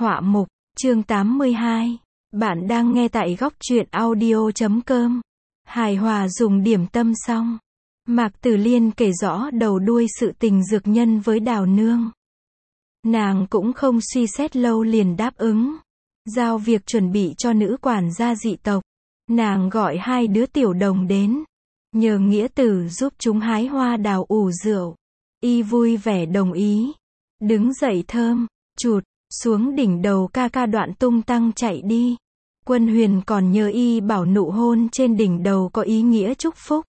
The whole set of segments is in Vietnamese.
Họa mục, chương 82. Bạn đang nghe tại góc truyện audio.com. Hài hòa dùng điểm tâm xong. Mạc Tử Liên kể rõ đầu đuôi sự tình dược nhân với Đào Nương. Nàng cũng không suy xét lâu liền đáp ứng. Giao việc chuẩn bị cho nữ quản gia dị tộc. Nàng gọi 2 đứa tiểu đồng đến. Nhờ nghĩa tử giúp chúng hái hoa đào ủ rượu. Y vui vẻ đồng ý. Đứng dậy thơm, chụt, xuống đỉnh đầu ca ca Đoạn tung tăng chạy đi. Quân Huyền còn nhờ y bảo nụ hôn trên đỉnh đầu có ý nghĩa chúc phúc.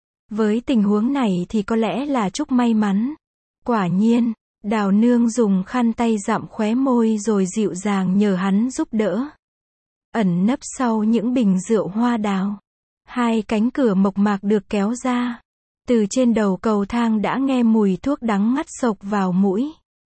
Với tình huống này thì có lẽ là chúc may mắn. Quả nhiên, Đào Nương dùng khăn tay dặm khóe môi rồi dịu dàng nhờ hắn giúp đỡ. Ẩn nấp sau những bình rượu hoa đào. 2 cánh cửa mộc mạc được kéo ra. Từ trên đầu cầu thang đã nghe mùi thuốc đắng ngắt xộc vào mũi.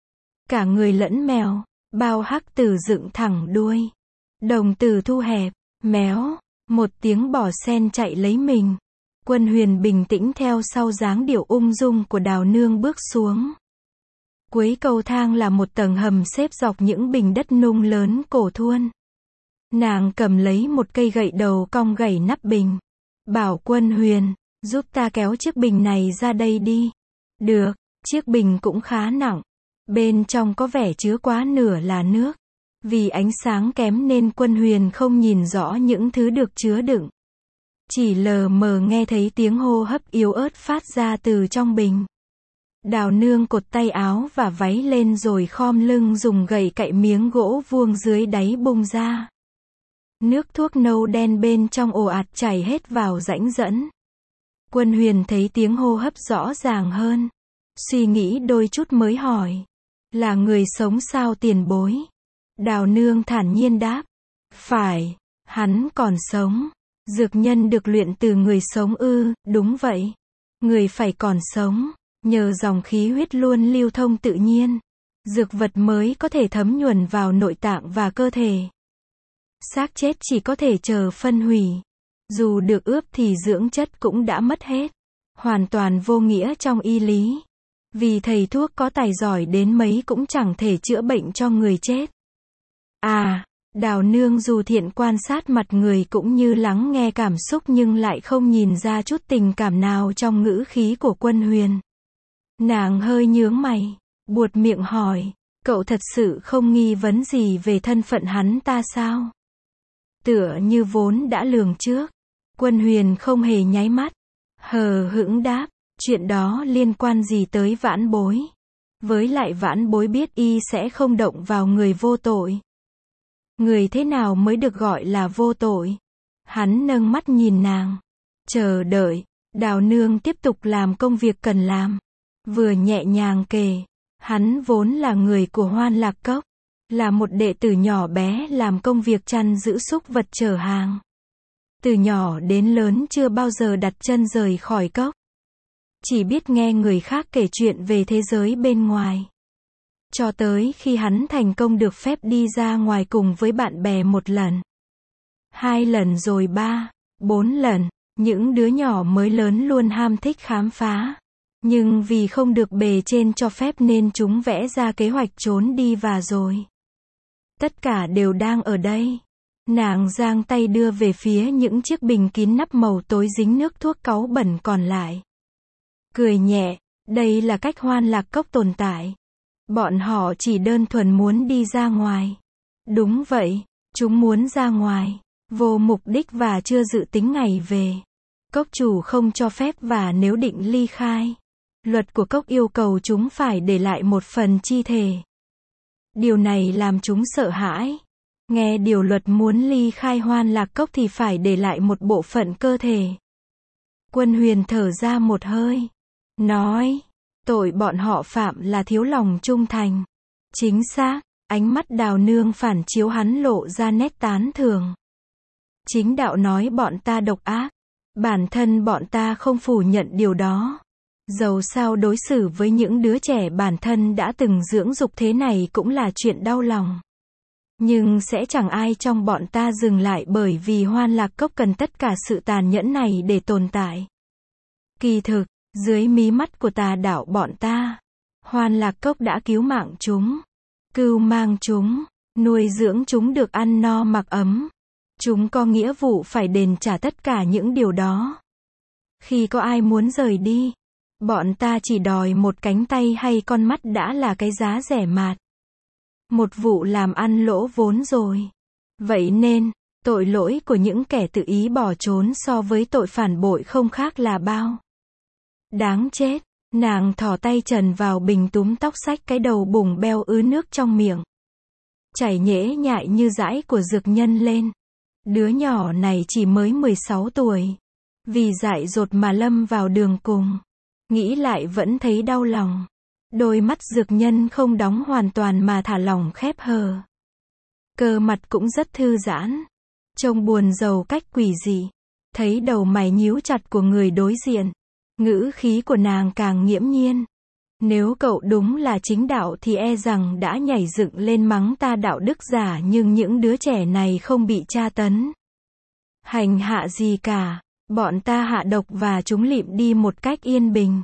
Cả người lẫn mèo, bao hắc tử dựng thẳng đuôi. Đồng tử thu hẹp, méo, một tiếng bò sen chạy lấy mình. Quân Huyền bình tĩnh theo sau dáng điệu ung dung của Đào Nương bước xuống. Cuối cầu thang là một tầng hầm xếp dọc những bình đất nung lớn cổ thuôn. Nàng cầm lấy một cây gậy đầu cong gảy nắp bình. Bảo Quân Huyền, giúp ta kéo chiếc bình này ra đây đi. Được, chiếc bình cũng khá nặng. Bên trong có vẻ chứa quá nửa là nước. Vì ánh sáng kém nên Quân Huyền không nhìn rõ những thứ được chứa đựng. Chỉ lờ mờ nghe thấy tiếng hô hấp yếu ớt phát ra từ trong bình. Đào Nương cột tay áo và váy lên rồi khom lưng dùng gậy cạy miếng gỗ vuông dưới đáy bung ra. Nước thuốc nâu đen bên trong ồ ạt chảy hết vào rãnh dẫn. Quân Huyền thấy tiếng hô hấp rõ ràng hơn. Suy nghĩ đôi chút mới hỏi. Là người sống sao tiền bối? Đào Nương thản nhiên đáp. Phải, hắn còn sống. Dược nhân được luyện từ người sống ư? Đúng vậy. Người phải còn sống. Nhờ dòng khí huyết luôn lưu thông tự nhiên. Dược vật mới có thể thấm nhuần vào nội tạng và cơ thể. Xác chết chỉ có thể chờ phân hủy. Dù được ướp thì dưỡng chất cũng đã mất hết. Hoàn toàn vô nghĩa trong y lý. Vì thầy thuốc có tài giỏi đến mấy cũng chẳng thể chữa bệnh cho người chết. À, Đào Nương dù thiện quan sát mặt người cũng như lắng nghe cảm xúc nhưng lại không nhìn ra chút tình cảm nào trong ngữ khí của Quân Huyền. Nàng hơi nhướng mày, buột miệng hỏi, cậu thật sự không nghi vấn gì về thân phận hắn ta sao? Tựa như vốn đã lường trước. Quân Huyền không hề nháy mắt. Hờ hững đáp, chuyện đó liên quan gì tới Vãn Bối? Với lại Vãn Bối biết y sẽ không động vào người vô tội. Người thế nào mới được gọi là vô tội? Hắn nâng mắt nhìn nàng. Chờ đợi. Đào Nương tiếp tục làm công việc cần làm. Vừa nhẹ nhàng kể. Hắn vốn là người của Hoan Lạc Cốc. Là một đệ tử nhỏ bé làm công việc chăn giữ súc vật chở hàng. Từ nhỏ đến lớn chưa bao giờ đặt chân rời khỏi cốc. Chỉ biết nghe người khác kể chuyện về thế giới bên ngoài. Cho tới khi hắn thành công được phép đi ra ngoài cùng với bạn bè 1 lần. 2 lần rồi 3, 4 lần. Những đứa nhỏ mới lớn luôn ham thích khám phá. Nhưng vì không được bề trên cho phép nên chúng vẽ ra kế hoạch trốn đi và rồi. Tất cả đều đang ở đây. Nàng giang tay đưa về phía những chiếc bình kín nắp màu tối dính nước thuốc cáu bẩn còn lại. Cười nhẹ, đây là cách Hoan Lạc Cốc tồn tại. Bọn họ chỉ đơn thuần muốn đi ra ngoài. Đúng vậy, chúng muốn ra ngoài, vô mục đích và chưa dự tính ngày về. Cốc chủ không cho phép và nếu định ly khai. Luật của cốc yêu cầu chúng phải để lại một phần chi thể. Điều này làm chúng sợ hãi. Nghe điều luật muốn ly khai Hoan Lạc Cốc thì phải để lại một bộ phận cơ thể. Quân Huyền thở ra một hơi. Nói, tội bọn họ phạm là thiếu lòng trung thành. Chính xác, ánh mắt Đào Nương phản chiếu hắn lộ ra nét tán thưởng. Chính đạo nói bọn ta độc ác. Bản thân bọn ta không phủ nhận điều đó. Dầu sao đối xử với những đứa trẻ bản thân đã từng dưỡng dục thế này cũng là chuyện đau lòng. Nhưng sẽ chẳng ai trong bọn ta dừng lại bởi vì Hoan Lạc Cốc cần tất cả sự tàn nhẫn này để tồn tại. Kỳ thực, dưới mí mắt của tà đạo bọn ta, Hoan Lạc Cốc đã cứu mạng chúng, cưu mang chúng. nuôi dưỡng chúng được ăn no mặc ấm. Chúng có nghĩa vụ phải đền trả tất cả những điều đó. Khi có ai muốn rời đi, bọn ta chỉ đòi một cánh tay hay con mắt đã là cái giá rẻ mạt. Một vụ làm ăn lỗ vốn rồi. Vậy nên, tội lỗi của những kẻ tự ý bỏ trốn so với tội phản bội không khác là bao. Đáng chết, nàng thò tay trần vào bình túm tóc xách cái đầu bùng beo ứ nước trong miệng. Chảy nhễ nhại như dãi của dược nhân lên. Đứa nhỏ này chỉ mới 16 tuổi. Vì dại dột mà lâm vào đường cùng. Nghĩ lại vẫn thấy đau lòng. Đôi mắt dược nhân không đóng hoàn toàn mà thả lỏng khép hờ. Cơ mặt cũng rất thư giãn. Trông buồn rầu cách quỷ dị. Thấy đầu mày nhíu chặt của người đối diện. Ngữ khí của nàng càng nghiễm nhiên. Nếu cậu đúng là chính đạo thì e rằng đã nhảy dựng lên mắng ta đạo đức giả, nhưng những đứa trẻ này không bị tra tấn, hành hạ gì cả. Bọn ta hạ độc và chúng lịm đi một cách yên bình.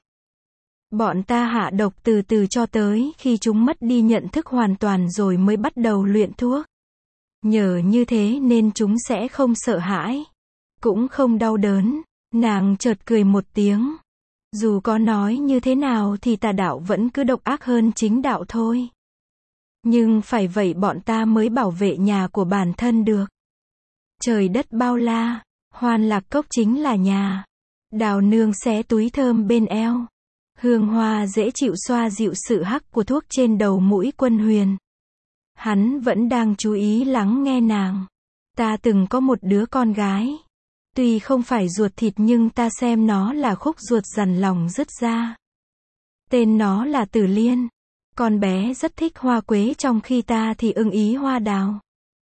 Bọn ta hạ độc từ từ cho tới khi chúng mất đi nhận thức hoàn toàn rồi mới bắt đầu luyện thuốc. Nhờ như thế nên chúng sẽ không sợ hãi, cũng không đau đớn. Nàng chợt cười một tiếng. Dù có nói như thế nào thì tà đạo vẫn cứ độc ác hơn chính đạo thôi. Nhưng phải vậy bọn ta mới bảo vệ nhà của bản thân được. Trời đất bao la, Hoan Lạc Cốc chính là nhà. Đào nương xé túi thơm bên eo. Hương hoa dễ chịu xoa dịu sự hắc của thuốc trên đầu mũi Quân Huyền. Hắn vẫn đang chú ý lắng nghe nàng. Ta từng có một đứa con gái. Tuy không phải ruột thịt nhưng ta xem nó là khúc ruột dằn lòng dứt ra. Tên nó là Tử Liên. Con bé rất thích hoa quế trong khi ta thì ưng ý hoa đào.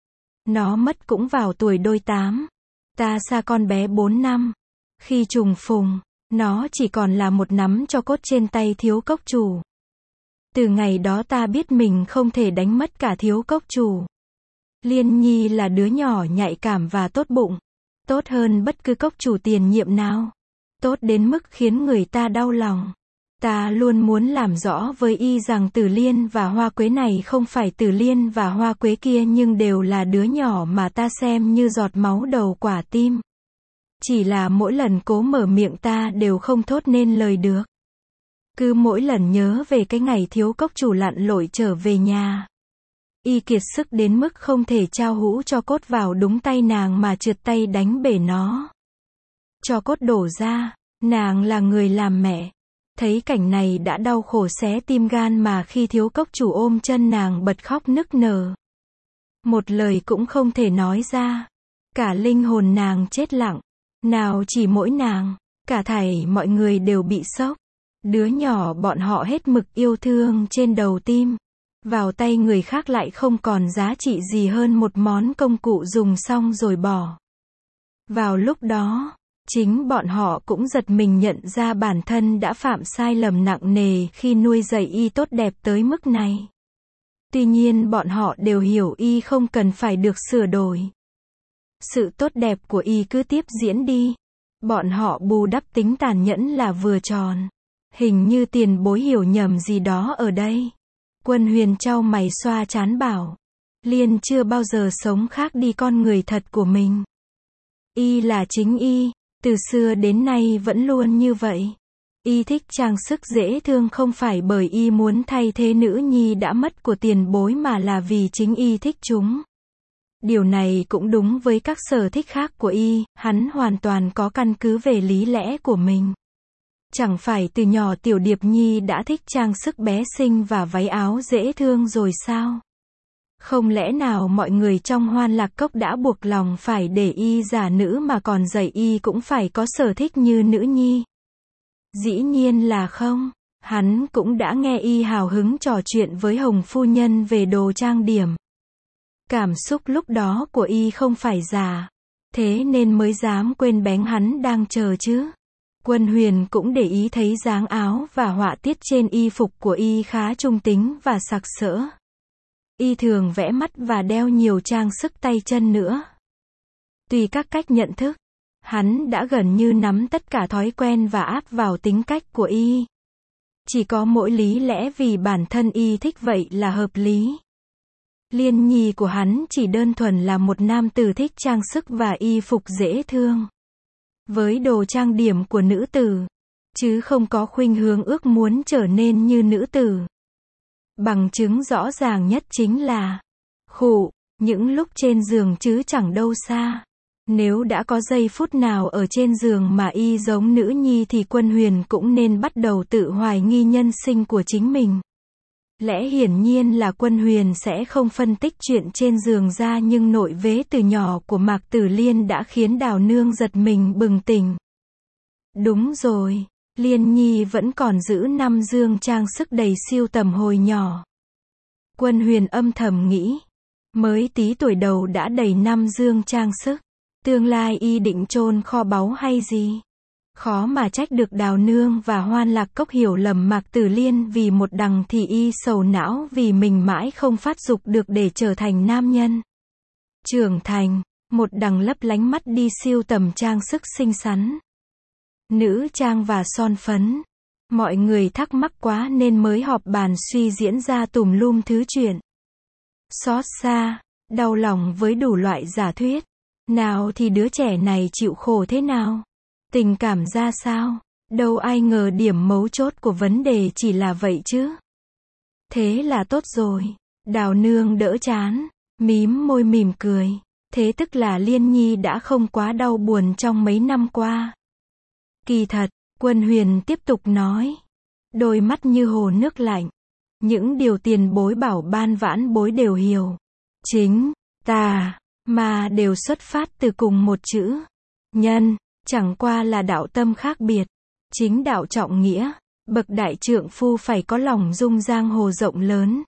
Nó mất cũng vào tuổi đôi 8. Ta xa con bé 4 năm. Khi trùng phùng, nó chỉ còn là một nắm tro cốt trên tay Thiếu Cốc Chủ. Từ ngày đó ta biết mình không thể đánh mất cả Thiếu Cốc Chủ. Liên Nhi là đứa nhỏ nhạy cảm và tốt bụng. Tốt hơn bất cứ cốc chủ tiền nhiệm nào. Tốt đến mức khiến người ta đau lòng. Ta luôn muốn làm rõ với y rằng Tử Liên và hoa quế này không phải Tử Liên và hoa quế kia, nhưng đều là đứa nhỏ mà ta xem như giọt máu đầu quả tim. Chỉ là mỗi lần cố mở miệng ta đều không thốt nên lời được. Cứ mỗi lần nhớ về cái ngày Thiếu Cốc Chủ lặn lội trở về nhà, y kiệt sức đến mức không thể trao hũ cho cốt vào đúng tay nàng mà trượt tay đánh bể nó. Cho cốt đổ ra, nàng là người làm mẹ. Thấy cảnh này đã đau khổ xé tim gan mà khi Thiếu Cốc Chủ ôm chân nàng bật khóc nức nở. Một lời cũng không thể nói ra. Cả linh hồn nàng chết lặng. Nào chỉ mỗi nàng, cả thảy mọi người đều bị sốc. Đứa nhỏ bọn họ hết mực yêu thương trên đầu tim. Vào tay người khác lại không còn giá trị gì hơn một món công cụ dùng xong rồi bỏ. Vào lúc đó, chính bọn họ cũng giật mình nhận ra bản thân đã phạm sai lầm nặng nề khi nuôi dạy y tốt đẹp tới mức này. Tuy nhiên bọn họ đều hiểu y không cần phải được sửa đổi. Sự tốt đẹp của y cứ tiếp diễn đi. Bọn họ bù đắp tính tàn nhẫn là vừa tròn. Hình như tiền bối hiểu nhầm gì đó ở đây. Quân Huyền chau mày xoa trán bảo. Liên chưa bao giờ sống khác đi con người thật của mình. Y là chính y, từ xưa đến nay vẫn luôn như vậy. Y thích trang sức dễ thương không phải bởi y muốn thay thế nữ nhi đã mất của tiền bối mà là vì chính y thích chúng. Điều này cũng đúng với các sở thích khác của y, hắn hoàn toàn có căn cứ về lý lẽ của mình. Chẳng phải từ nhỏ Tiểu Điệp Nhi đã thích trang sức bé xinh và váy áo dễ thương rồi sao? Không lẽ nào mọi người trong Hoan Lạc Cốc đã buộc lòng phải để y giả nữ mà còn dạy y cũng phải có sở thích như nữ nhi? Dĩ nhiên là không. Hắn cũng đã nghe y hào hứng trò chuyện với Hồng phu nhân về đồ trang điểm. Cảm xúc lúc đó của y không phải giả. Thế nên mới dám quên bén hắn đang chờ chứ. Quân Huyền cũng để ý thấy dáng áo và họa tiết trên y phục của y khá trung tính và sặc sỡ. Y thường vẽ mắt và đeo nhiều trang sức tay chân nữa. Tùy các cách nhận thức, hắn đã gần như nắm tất cả thói quen và áp vào tính cách của y. Chỉ có mỗi lý lẽ vì bản thân y thích vậy là hợp lý. Liên nhi của hắn chỉ đơn thuần là một nam tử thích trang sức và y phục dễ thương. Với đồ trang điểm của nữ tử, chứ không có khuynh hướng ước muốn trở nên như nữ tử. Bằng chứng rõ ràng nhất chính là những lúc trên giường chứ chẳng đâu xa. Nếu đã có giây phút nào ở trên giường mà y giống nữ nhi thì Quân Huyền cũng nên bắt đầu tự hoài nghi nhân sinh của chính mình. Lẽ hiển nhiên là Quân Huyền sẽ không phân tích chuyện trên giường ra, nhưng nội vế từ nhỏ của Mạc Tử Liên đã khiến Đào Nương giật mình bừng tỉnh. Đúng rồi, Liên nhi vẫn còn giữ 5 dương trang sức đầy siêu tầm hồi nhỏ. Quân Huyền âm thầm nghĩ, mới tí tuổi đầu đã đầy 5 dương trang sức, tương lai y định chôn kho báu hay gì? Khó mà trách được Đào Nương và Hoan Lạc Cốc hiểu lầm Mạc Tử Liên vì một đằng thì y sầu não vì mình mãi không phát dục được để trở thành nam nhân trưởng thành, một đằng lấp lánh mắt đi siêu tầm trang sức xinh xắn, nữ trang và son phấn. Mọi người thắc mắc quá nên mới họp bàn suy diễn ra tùm lum thứ chuyện. Xót xa, đau lòng với đủ loại giả thuyết. Nào thì đứa trẻ này chịu khổ thế nào? Tình cảm ra sao? Đâu ai ngờ điểm mấu chốt của vấn đề chỉ là vậy chứ. Thế là tốt rồi. Đào Nương đỡ chán, mím môi mỉm cười. Thế tức là Liên nhi đã không quá đau buồn trong mấy năm qua. Kỳ thật, Quân Huyền tiếp tục nói. Đôi mắt như hồ nước lạnh. Những điều tiền bối bảo ban vãn bối đều hiểu. Chính, tà, mà đều xuất phát từ cùng một chữ. Nhân, chẳng qua là đạo tâm khác biệt. Chính đạo trọng nghĩa, bậc đại trượng phu phải có lòng dung giang hồ rộng lớn.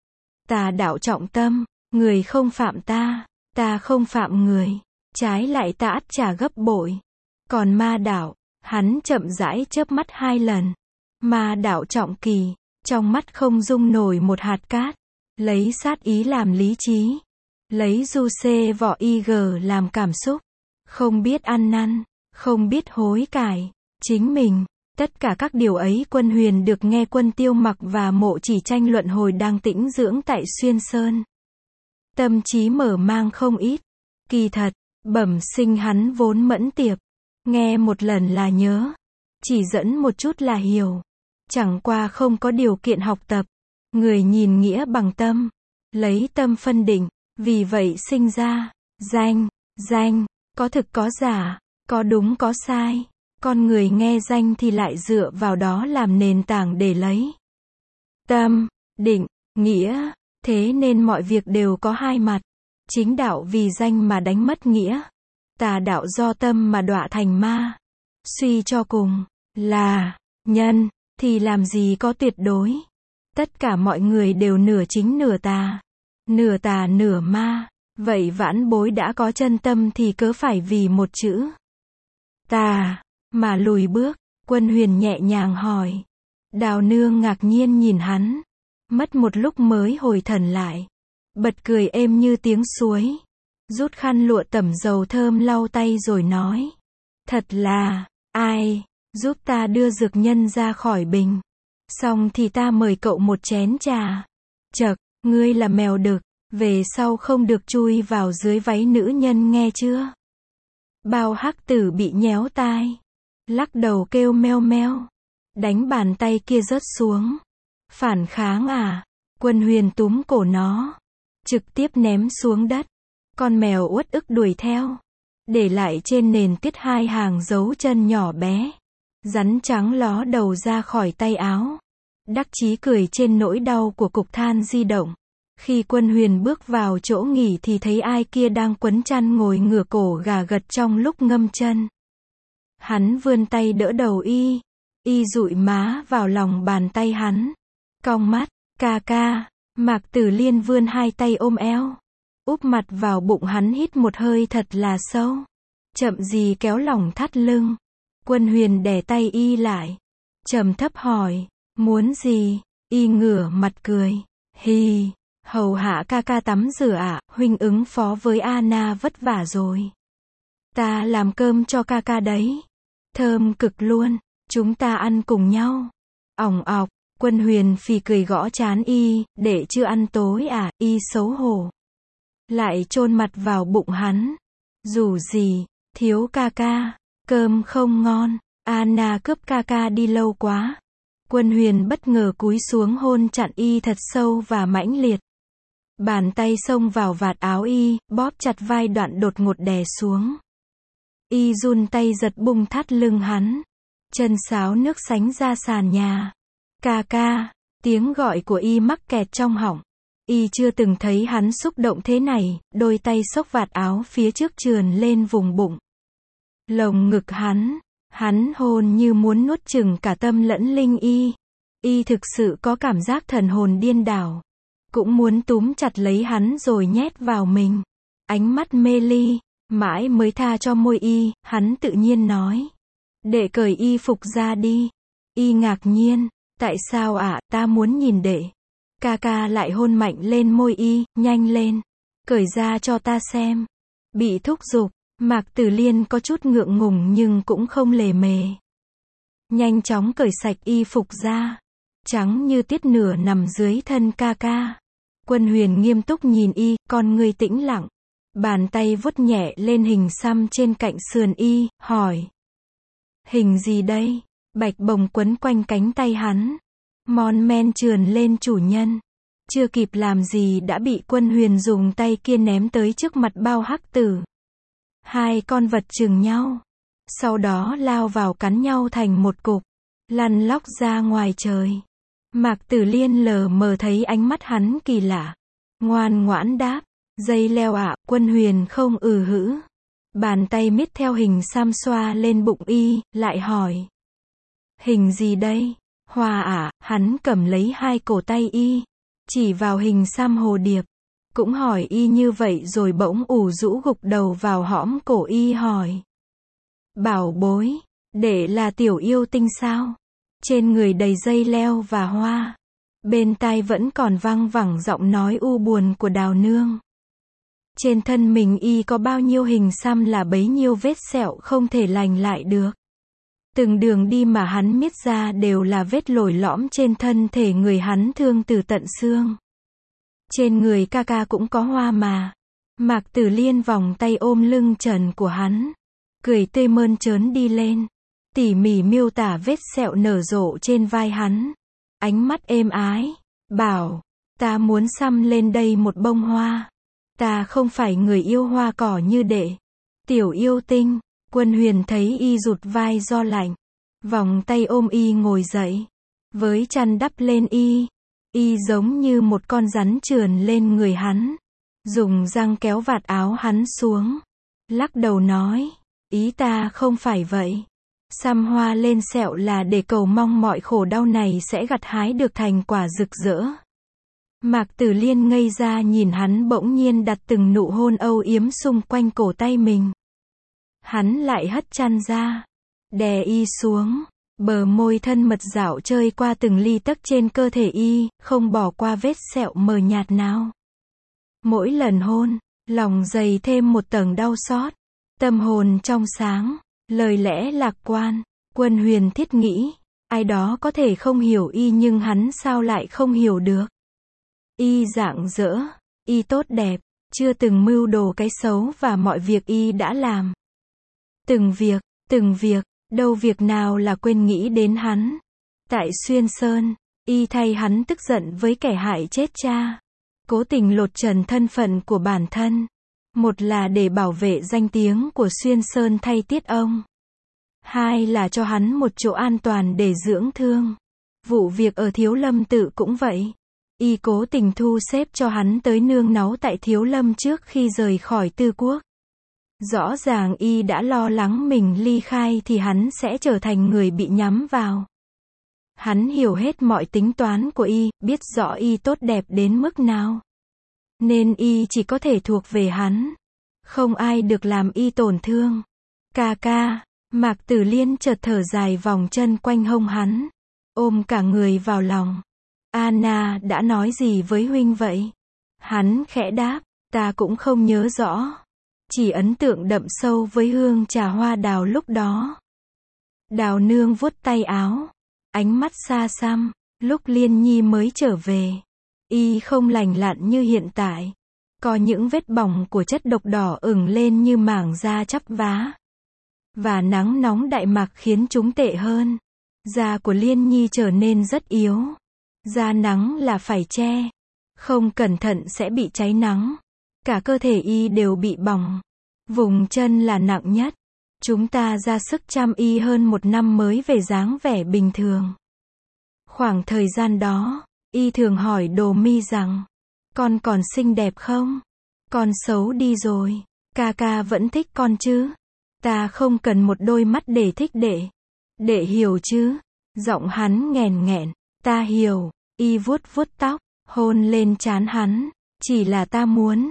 Tà đạo trọng tâm, người không phạm ta, ta không phạm người. Trái lại ta ắt trả gấp bội. Còn ma đạo, hắn chậm rãi chớp mắt 2 lần. Ma đạo trọng kỳ, trong mắt không dung nổi một hạt cát. Lấy sát ý làm lý trí. Lấy du xê vỏ IG làm cảm xúc. Không biết ăn năn, không biết hối cải. Chính mình, tất cả các điều ấy Quân Huyền được nghe Quân Tiêu Mặc và Mộ Chỉ tranh luận hồi đang tĩnh dưỡng tại Xuyên Sơn. Tâm trí mở mang không ít. Kỳ thật, bẩm sinh hắn vốn mẫn tiệp. Nghe một lần là nhớ. Chỉ dẫn một chút là hiểu. Chẳng qua không có điều kiện học tập. Người nhìn nghĩa bằng tâm. Lấy tâm phân định. Vì vậy sinh ra, danh, có thực có giả, có đúng có sai. Con người nghe danh thì lại dựa vào đó làm nền tảng để lấy tâm, định, nghĩa. Thế nên mọi việc đều có hai mặt. Chính đạo vì danh mà đánh mất nghĩa. Tà đạo do tâm mà đọa thành ma. Suy cho cùng, là nhân, thì làm gì có tuyệt đối. Tất cả mọi người đều nửa chính nửa tà. Nửa tà nửa ma. Vậy vãn bối đã có chân tâm thì cớ phải vì một chữ tà mà lùi bước? Quân Huyền nhẹ nhàng hỏi. Đào Nương ngạc nhiên nhìn hắn. Mất một lúc mới hồi thần lại. Bật cười êm như tiếng suối. Rút khăn lụa tẩm dầu thơm lau tay rồi nói. Thật là, ai giúp ta đưa dược nhân ra khỏi bình. Xong thì ta mời cậu một chén trà. Chậc, ngươi là mèo đực. Về sau không được chui vào dưới váy nữ nhân nghe chưa? Bao hắc tử bị nhéo tai. Lắc đầu kêu meo meo. Đánh bàn tay kia rớt xuống. Phản kháng à? Quân Huyền túm cổ nó. Trực tiếp ném xuống đất. Con mèo uất ức đuổi theo. Để lại trên nền tuyết 2 hàng dấu chân nhỏ bé. Rắn trắng ló đầu ra khỏi tay áo. Đắc chí cười trên nỗi đau của cục than di động. Khi Quân Huyền bước vào chỗ nghỉ thì thấy ai kia đang quấn chăn ngồi ngửa cổ gà gật trong lúc ngâm chân. Hắn vươn tay đỡ đầu y dụi má vào lòng bàn tay hắn. Cong mắt, ca ca. Mạc Tử Liên vươn 2 tay ôm eo. Úp mặt vào bụng hắn hít một hơi thật là sâu. Chậm gì kéo lỏng thắt lưng. Quân Huyền đè tay y lại. Trầm thấp hỏi, muốn gì? Y ngửa mặt cười. Hì. Hầu hạ ca ca tắm rửa ạ, huynh ứng phó với Anna vất vả rồi. Ta làm cơm cho ca ca đấy. Thơm cực luôn, chúng ta ăn cùng nhau. Ỏng ọc, Quân Huyền phì cười gõ trán y, để chưa ăn tối à, y xấu hổ. Lại chôn mặt vào bụng hắn. Dù gì, thiếu ca ca, cơm không ngon, Anna cướp ca ca đi lâu quá. Quân Huyền bất ngờ cúi xuống hôn chặn y thật sâu và mãnh liệt. Bàn tay xông vào vạt áo y, bóp chặt vai Đoạn đột ngột đè xuống. Y run tay giật bung thắt lưng hắn. Chân sáo nước sánh ra sàn nhà. Ca ca, tiếng gọi của y mắc kẹt trong họng. Y chưa từng thấy hắn xúc động thế này, đôi tay xốc vạt áo phía trước trườn lên vùng bụng. Lồng ngực hắn hôn như muốn nuốt chửng cả tâm lẫn linh y. Y thực sự có cảm giác thần hồn điên đảo. Cũng muốn túm chặt lấy hắn rồi nhét vào mình. Ánh mắt mê ly, mãi mới tha cho môi y, hắn tự nhiên nói. Đệ cởi y phục ra đi. Y ngạc nhiên, tại sao ạ, ta muốn nhìn đệ. Ca ca lại hôn mạnh lên môi y, nhanh lên. Cởi ra cho ta xem. Bị thúc giục, Mạc Tử Liên có chút ngượng ngùng nhưng cũng không lề mề. Nhanh chóng cởi sạch y phục ra. Trắng như tiết nửa nằm dưới thân ca ca. Quân Huyền nghiêm túc nhìn y, con ngươi tĩnh lặng. Bàn tay vuốt nhẹ lên hình xăm trên cạnh sườn y, hỏi. Hình gì đây? Bạch bồng quấn quanh cánh tay hắn. Mon men trườn lên chủ nhân. Chưa kịp làm gì đã bị Quân Huyền dùng tay kia ném tới trước mặt Bao Hắc Tử. Hai con vật chừng nhau. Sau đó lao vào cắn nhau thành một cục. Lăn lóc ra ngoài trời. Mạc Tử Liên lờ mờ thấy ánh mắt hắn kỳ lạ. Ngoan ngoãn đáp. Dây leo ạ, Quân Huyền không hữ. Bàn tay miết theo hình xăm xoa lên bụng y, lại hỏi. Hình gì đây? Hoa ạ, hắn cầm lấy hai cổ tay y. Chỉ vào hình xăm hồ điệp. Cũng hỏi y như vậy rồi bỗng ủ rũ gục đầu vào hõm cổ y hỏi. Bảo bối, đệ là tiểu yêu tinh sao? Trên người đầy dây leo và hoa. Bên tai vẫn còn văng vẳng giọng nói u buồn của Đào Nương. Trên thân mình y có bao nhiêu hình xăm là bấy nhiêu vết sẹo không thể lành lại được. Từng đường đi mà hắn miết ra đều là vết lồi lõm trên thân thể người hắn thương từ tận xương. Trên người ca ca cũng có hoa mà. Mạc Tử Liên vòng tay ôm lưng trần của hắn. Cười tươi mơn trớn đi lên. Tỉ mỉ miêu tả vết sẹo nở rộ trên vai hắn. Ánh mắt êm ái. Bảo, ta muốn xăm lên đây một bông hoa. Ta không phải người yêu hoa cỏ như đệ. Tiểu yêu tinh. Quân Huyền thấy y rụt vai do lạnh. Vòng tay ôm y ngồi dậy. Với chăn đắp lên y. Y giống như một con rắn trườn lên người hắn. Dùng răng kéo vạt áo hắn xuống. Lắc đầu nói. Ý ta không phải vậy. Xăm hoa lên sẹo là để cầu mong mọi khổ đau này sẽ gặt hái được thành quả rực rỡ. Mạc Tử Liên ngây ra nhìn hắn bỗng nhiên đặt từng nụ hôn âu yếm xung quanh cổ tay mình. Hắn lại hất chăn ra. Đè y xuống. Bờ môi thân mật dạo chơi qua từng ly tấc trên cơ thể y, không bỏ qua vết sẹo mờ nhạt nào. Mỗi lần hôn, lòng dày thêm một tầng đau xót. Tâm hồn trong sáng, lời lẽ lạc quan. Quân Huyền thiết nghĩ, ai đó có thể không hiểu y nhưng hắn sao lại không hiểu được. Y rạng rỡ, y tốt đẹp, chưa từng mưu đồ cái xấu và mọi việc y đã làm. Từng việc, đâu việc nào là quên nghĩ đến hắn. Tại Xuyên Sơn, y thay hắn tức giận với kẻ hại chết cha. Cố tình lột trần thân phận của bản thân. Một là để bảo vệ danh tiếng của Xuyên Sơn thay tiết ông. Hai là cho hắn một chỗ an toàn để dưỡng thương. Vụ việc ở Thiếu Lâm Tự cũng vậy. Y cố tình thu xếp cho hắn tới nương náu tại Thiếu Lâm trước khi rời khỏi Tư Quốc. Rõ ràng y đã lo lắng mình ly khai thì hắn sẽ trở thành người bị nhắm vào. Hắn hiểu hết mọi tính toán của y, biết rõ y tốt đẹp đến mức nào. Nên y chỉ có thể thuộc về hắn. Không ai được làm y tổn thương. Ca ca, Mạc Tử Liên chợt thở dài vòng chân quanh hông hắn. Ôm cả người vào lòng. Anna đã nói gì với huynh vậy? Hắn khẽ đáp, ta cũng không nhớ rõ. Chỉ ấn tượng đậm sâu với hương trà hoa đào lúc đó. Đào Nương vuốt tay áo. Ánh mắt xa xăm. Lúc Liên Nhi mới trở về, y không lành lặn như hiện tại. Có những vết bỏng của chất độc đỏ ửng lên như mảng da chắp vá. Và nắng nóng Đại Mạc khiến chúng tệ hơn. Da của Liên Nhi trở nên rất yếu. Da nắng là phải che. Không cẩn thận sẽ bị cháy nắng. Cả cơ thể y đều bị bỏng. Vùng chân là nặng nhất. Chúng ta ra sức chăm y hơn 1 năm mới về dáng vẻ bình thường. Khoảng thời gian đó, y thường hỏi Đồ Mi rằng, con còn xinh đẹp không? Con xấu đi rồi. Ca ca vẫn thích con chứ? Ta không cần một đôi mắt để thích đệ. Đệ hiểu chứ? Giọng hắn nghèn nghẹn. Ta hiểu. Y vuốt vuốt tóc, hôn lên trán hắn. Chỉ là ta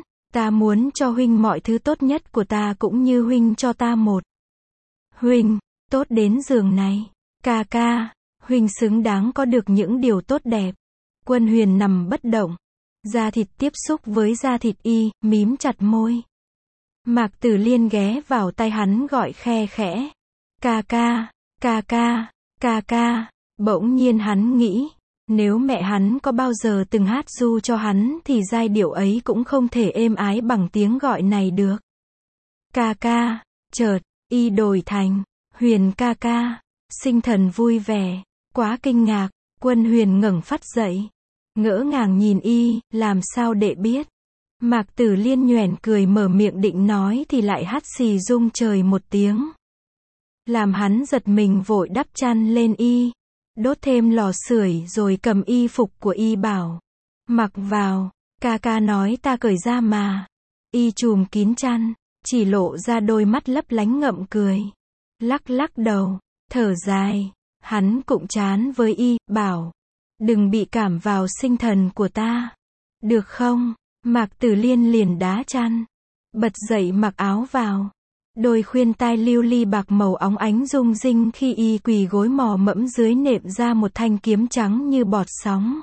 muốn cho huynh mọi thứ tốt nhất của ta cũng như huynh cho ta một. Huynh, tốt đến giường này. Ca ca, huynh xứng đáng có được những điều tốt đẹp. Quân Huyền nằm bất động. Da thịt tiếp xúc với da thịt y, mím chặt môi. Mạc Tử Liên ghé vào tai hắn gọi khe khẽ. Ca ca, ca ca, ca ca. Bỗng nhiên hắn nghĩ, nếu mẹ hắn có bao giờ từng hát ru cho hắn thì giai điệu ấy cũng không thể êm ái bằng tiếng gọi này được. Ca ca, chợt, y đổi thành, Huyền ca ca. Sinh thần vui vẻ, quá kinh ngạc, Quân Huyền ngẩng phát dậy. Ngỡ ngàng nhìn y, làm sao đệ biết? Mạc Tử Liên nhoẻn cười mở miệng định nói thì lại hắt xì rung trời một tiếng. Làm hắn giật mình vội đắp chăn lên y. Đốt thêm lò sưởi rồi cầm y phục của y bảo. Mặc vào, ca ca nói ta cởi ra mà. Y chùm kín chăn, chỉ lộ ra đôi mắt lấp lánh ngậm cười. Lắc lắc đầu, thở dài. Hắn cụng chán với y, bảo. Đừng bị cảm vào sinh thần của ta. Được không? Mạc Tử Liên liền đá chăn. Bật dậy mặc áo vào. Đôi khuyên tai lưu ly bạc màu óng ánh rung rinh khi y quỳ gối mò mẫm dưới nệm ra một thanh kiếm trắng như bọt sóng.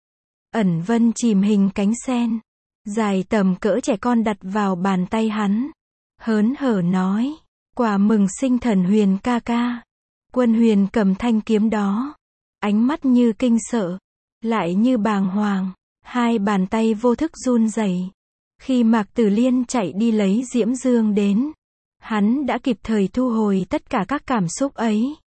Ẩn vân chìm hình cánh sen. Dài tầm cỡ trẻ con đặt vào bàn tay hắn. Hớn hở nói. Quà mừng sinh thần Huyền ca ca. Quân Huyền cầm thanh kiếm đó. Ánh mắt như kinh sợ. Lại như bàng hoàng. Hai bàn tay vô thức run rẩy. Khi Mạc Tử Liên chạy đi lấy diễm dương đến, hắn đã kịp thời thu hồi tất cả các cảm xúc ấy.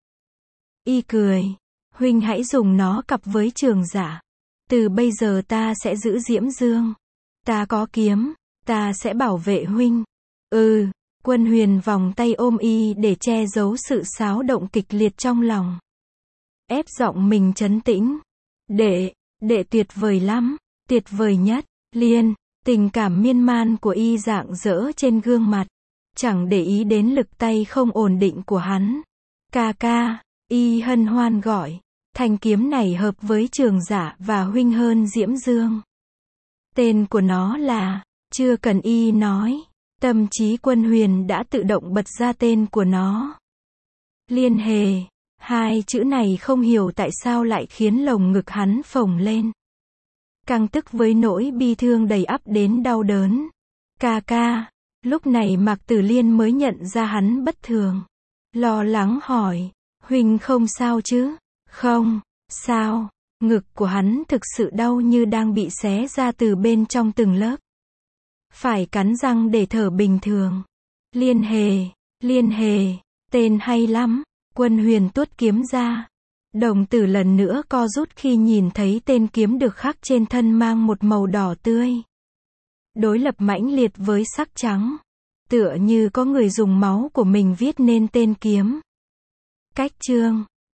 Y cười. Huynh hãy dùng nó cặp với Trường Dạ. Từ bây giờ ta sẽ giữ diễm dương. Ta có kiếm. Ta sẽ bảo vệ huynh. Quân Huyền vòng tay ôm y để che giấu sự xáo động kịch liệt trong lòng. Ép giọng mình trấn tĩnh. Đệ tuyệt vời lắm. Tuyệt vời nhất. Liên. Tình cảm miên man của y rạng rỡ trên gương mặt. Chẳng để ý đến lực tay không ổn định của hắn. Ca ca. Y hân hoan gọi. Thanh kiếm này hợp với Trường Dạ và huynh hơn diễm dương. Tên của nó là. Chưa cần y nói. Tâm trí Quân Huyền đã tự động bật ra tên của nó. Liên Hề. Hai chữ này không hiểu tại sao lại khiến lồng ngực hắn phồng lên. Căng tức với nỗi bi thương đầy ắp đến đau đớn. Ca ca. Lúc này Mạc Tử Liên mới nhận ra hắn bất thường. Lo lắng hỏi. Huynh không sao chứ? Không. Sao? Ngực của hắn thực sự đau như đang bị xé ra từ bên trong từng lớp. Phải cắn răng để thở bình thường. Liên Hề. Liên Hề. Tên hay lắm. Quân Huyền tuốt kiếm ra. Đồng tử lần nữa co rút khi nhìn thấy tên kiếm được khắc trên thân mang một màu đỏ tươi. Đối lập mãnh liệt với sắc trắng. Tựa như có người dùng máu của mình viết nên tên kiếm. Cách chương